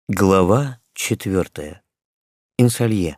Глава 4. Инсалье.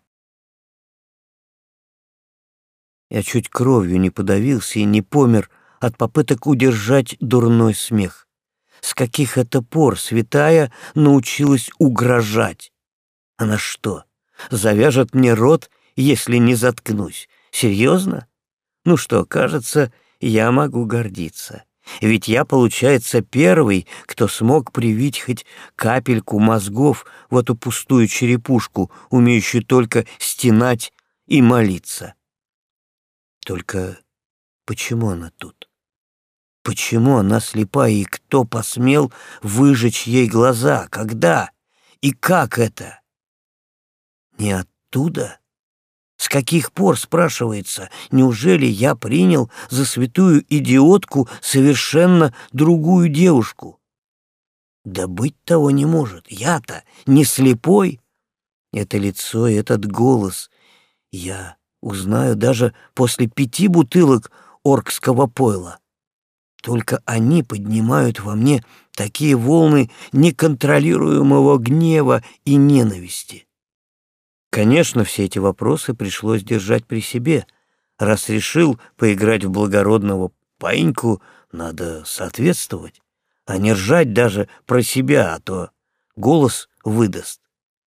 Я чуть кровью не подавился и не помер от попыток удержать дурной смех. С каких это пор святая научилась угрожать? Она что, завяжет мне рот, если не заткнусь? Серьезно? Ну что, кажется, я могу гордиться. Ведь я, получается, первый, кто смог привить хоть капельку мозгов в эту пустую черепушку, умеющую только стенать и молиться. Только почему она тут? Почему она слепая, и кто посмел выжечь ей глаза? Когда? И как это? Не оттуда? С каких пор, спрашивается, неужели я принял за святую идиотку совершенно другую девушку? Да быть того не может. Я-то не слепой. Это лицо и этот голос я узнаю даже после 5 бутылок оркского пойла. Только они поднимают во мне такие волны неконтролируемого гнева и ненависти. Конечно, все эти вопросы пришлось держать при себе. Раз решил поиграть в благородного паиньку, надо соответствовать, а не ржать даже про себя, а то голос выдаст.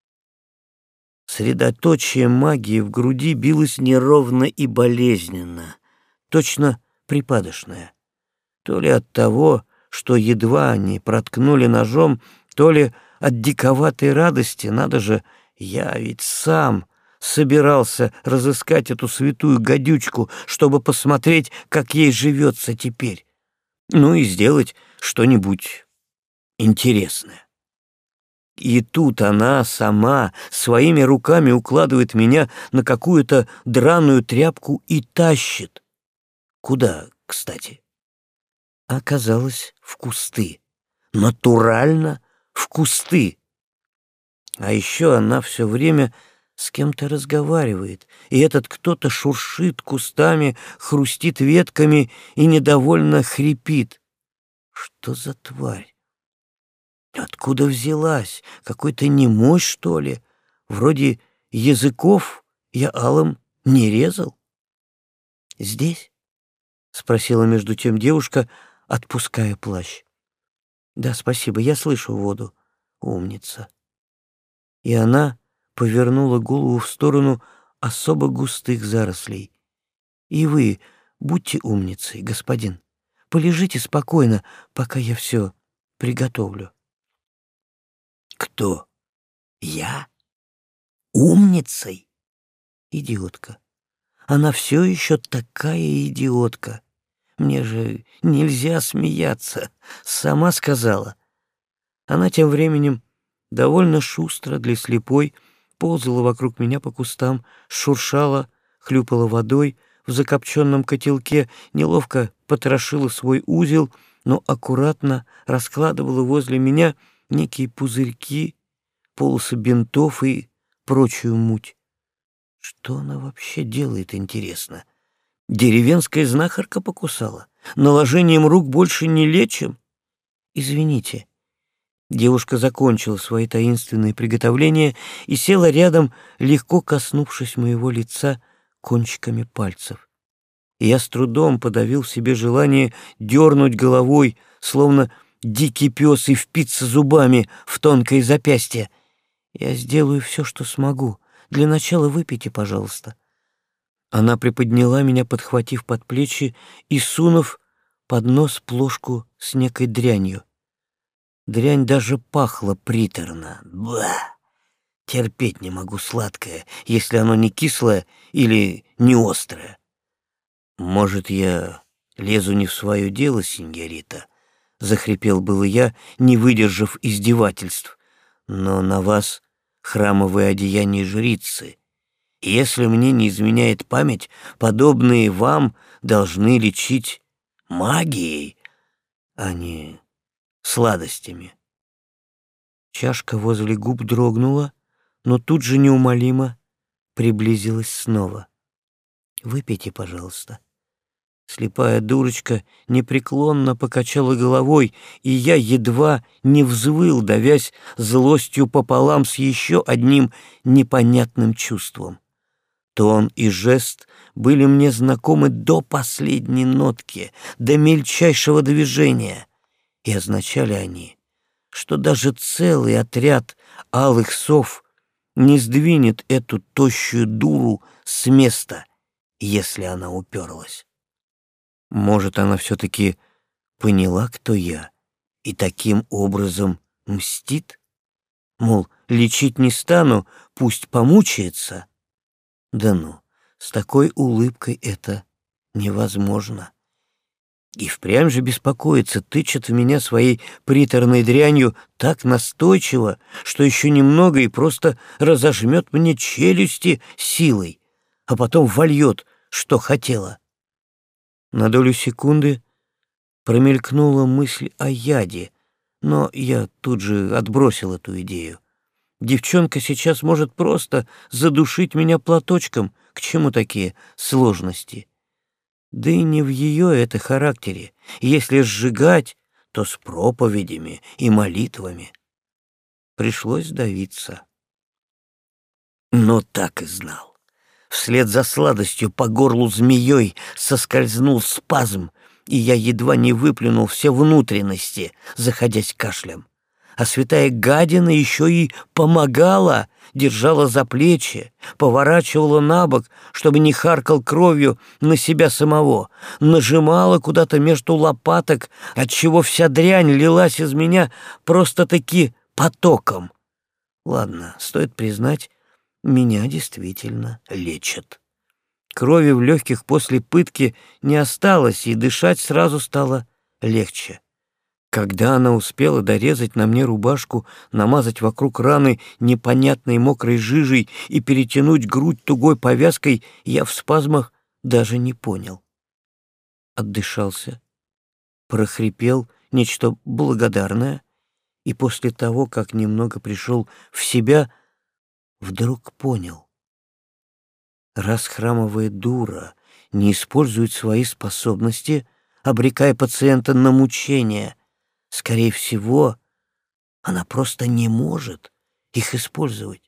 Средоточие магии в груди билось неровно и болезненно, точно припадочное. То ли от того, что едва не проткнули ножом, то ли от диковатой радости, надо же. Я ведь сам собирался разыскать эту святую гадючку, чтобы посмотреть, как ей живется теперь. Ну и сделать что-нибудь интересное. И тут она сама своими руками укладывает меня на какую-то драную тряпку и тащит. Куда, кстати? Оказалось, в кусты. Натурально в кусты. А еще она все время с кем-то разговаривает, и этот кто-то шуршит кустами, хрустит ветками и недовольно хрипит. Что за тварь? Откуда взялась? Какой-то немощь, что ли? Вроде языков я алым не резал. «Здесь?» — спросила между тем девушка, отпуская плащ. «Да, спасибо, я слышу воду. Умница». И она повернула голову в сторону особо густых зарослей. «И вы будьте умницей, господин. Полежите спокойно, пока я все приготовлю». «Кто? Я? Умницей?» Идиотка. Она все еще такая идиотка. Мне же нельзя смеяться, сама сказала. Она тем временем довольно шустро для слепой ползала вокруг меня по кустам, шуршала, хлюпала водой в закопченном котелке, неловко потрошила свой узел, но аккуратно раскладывала возле меня некие пузырьки, полосы бинтов и прочую муть. Что она вообще делает, интересно? Деревенская знахарка покусала? Наложением рук больше не лечим? Извините. Девушка закончила свои таинственные приготовления и села рядом, легко коснувшись моего лица кончиками пальцев. И я с трудом подавил в себе желание дернуть головой, словно дикий пес, и впиться зубами в тонкое запястье. «Я сделаю все, что смогу. Для начала выпейте, пожалуйста». Она приподняла меня, подхватив под плечи и сунув под нос плошку с некой дрянью. Дрянь даже пахла приторно. Ба! Терпеть не могу сладкое, если оно не кислое или не острое. Может, я лезу не в свое дело, сеньорита? Захрипел было я, не выдержав издевательств. Но на вас храмовые одеяния жрицы. И если мне не изменяет память, подобные вам должны лечить магией, а не сладостями. Чашка возле губ дрогнула, но тут же неумолимо приблизилась снова. «Выпейте, пожалуйста. Слепая дурочка непреклонно покачала головой, и я едва не взвыл, давясь злостью пополам с еще одним непонятным чувством. Тон и жест были мне знакомы до последней нотки, до мельчайшего движения, и означали они, что даже целый отряд алых сов не сдвинет эту тощую дуру с места, если она уперлась. Может, она все-таки поняла, кто я, и таким образом мстит? Мол, лечить не стану, пусть помучается. Да ну, с такой улыбкой это невозможно. И впрямь же беспокоится, тычет в меня своей приторной дрянью так настойчиво, что еще немного и просто разожмет мне челюсти силой, а потом вольет, что хотела. На долю секунды промелькнула мысль о яде, но я тут же отбросил эту идею. Девчонка сейчас может просто задушить меня платочком, к чему такие сложности? Да и не в ее это характере. Если сжигать, то с проповедями и молитвами. Пришлось сдавиться. Но так и знал. Вслед за сладостью по горлу змеей соскользнул спазм, и я едва не выплюнул все внутренности, заходясь кашлем. А святая гадина еще и помогала, держала за плечи, поворачивала на бок, чтобы не харкал кровью на себя самого, нажимала куда-то между лопаток, отчего вся дрянь лилась из меня просто-таки потоком. Ладно, стоит признать, меня действительно лечат. Крови в легких после пытки не осталось, и дышать сразу стало легче. Когда она успела дорезать на мне рубашку, намазать вокруг раны непонятной мокрой жижей и перетянуть грудь тугой повязкой, я в спазмах даже не понял. Отдышался, прохрипел нечто благодарное, и после того, как немного пришел в себя, вдруг понял. Раз храмовая дура не использует свои способности, обрекая пациента на мучения, скорее всего, она просто не может их использовать.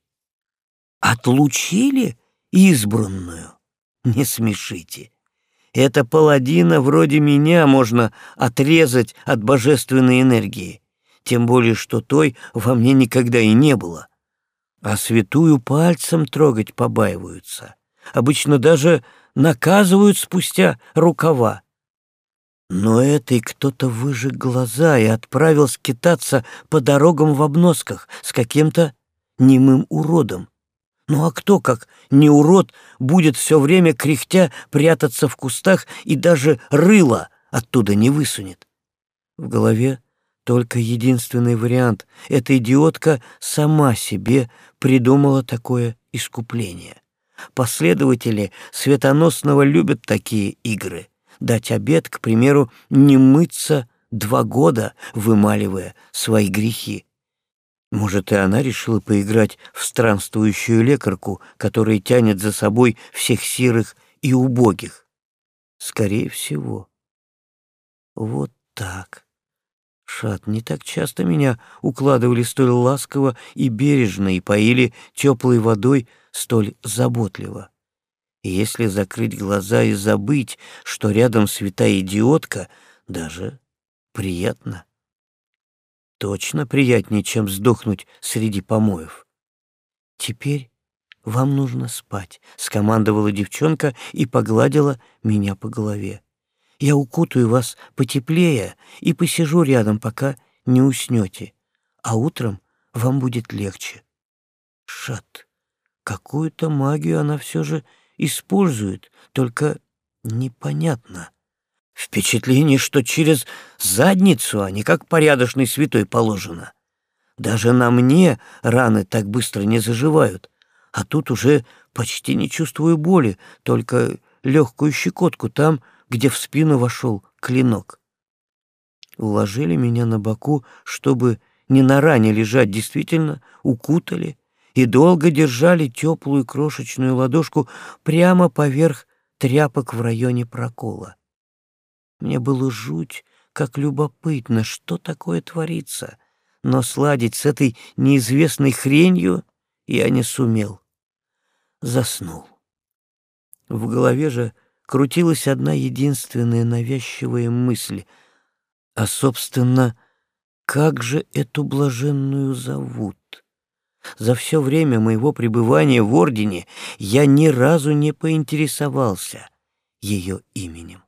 Отлучили избранную? Не смешите. Это паладина вроде меня можно отрезать от божественной энергии, тем более что той во мне никогда и не было. А святую пальцем трогать побаиваются. Обычно даже наказывают спустя рукава. Но этой кто-то выжег глаза и отправил скитаться по дорогам в обносках с каким-то немым уродом. Ну а кто, как не урод, будет все время кряхтя прятаться в кустах и даже рыло оттуда не высунет? В голове только единственный вариант. Эта идиотка сама себе придумала такое искупление. Последователи Светоносного любят такие игры. Дать обет, к примеру, не мыться 2 года, вымаливая свои грехи. Может, и она решила поиграть в странствующую лекарку, которая тянет за собой всех сирых и убогих? Скорее всего. Вот так. Шат, не так часто меня укладывали столь ласково и бережно и поили теплой водой столь заботливо. И если закрыть глаза и забыть, что рядом святая идиотка, даже приятно. Точно приятнее, чем сдохнуть среди помоев. «Теперь вам нужно спать», — скомандовала девчонка и погладила меня по голове. «Я укутаю вас потеплее и посижу рядом, пока не уснете, а утром вам будет легче». Шат, какую-то магию она все же использует, только непонятно. Впечатление, что через задницу, а не как порядочный святой положено. Даже на мне раны так быстро не заживают, а тут уже почти не чувствую боли, только легкую щекотку там, где в спину вошел клинок. Уложили меня на боку, чтобы не на ране лежать, действительно укутали и долго держали теплую крошечную ладошку прямо поверх тряпок в районе прокола. Мне было жуть, как любопытно, что такое творится, но сладить с этой неизвестной хренью я не сумел. Заснул. В голове же крутилась одна единственная навязчивая мысль. А, собственно, как же эту блаженную зовут? За все время моего пребывания в Ордене я ни разу не поинтересовался ее именем.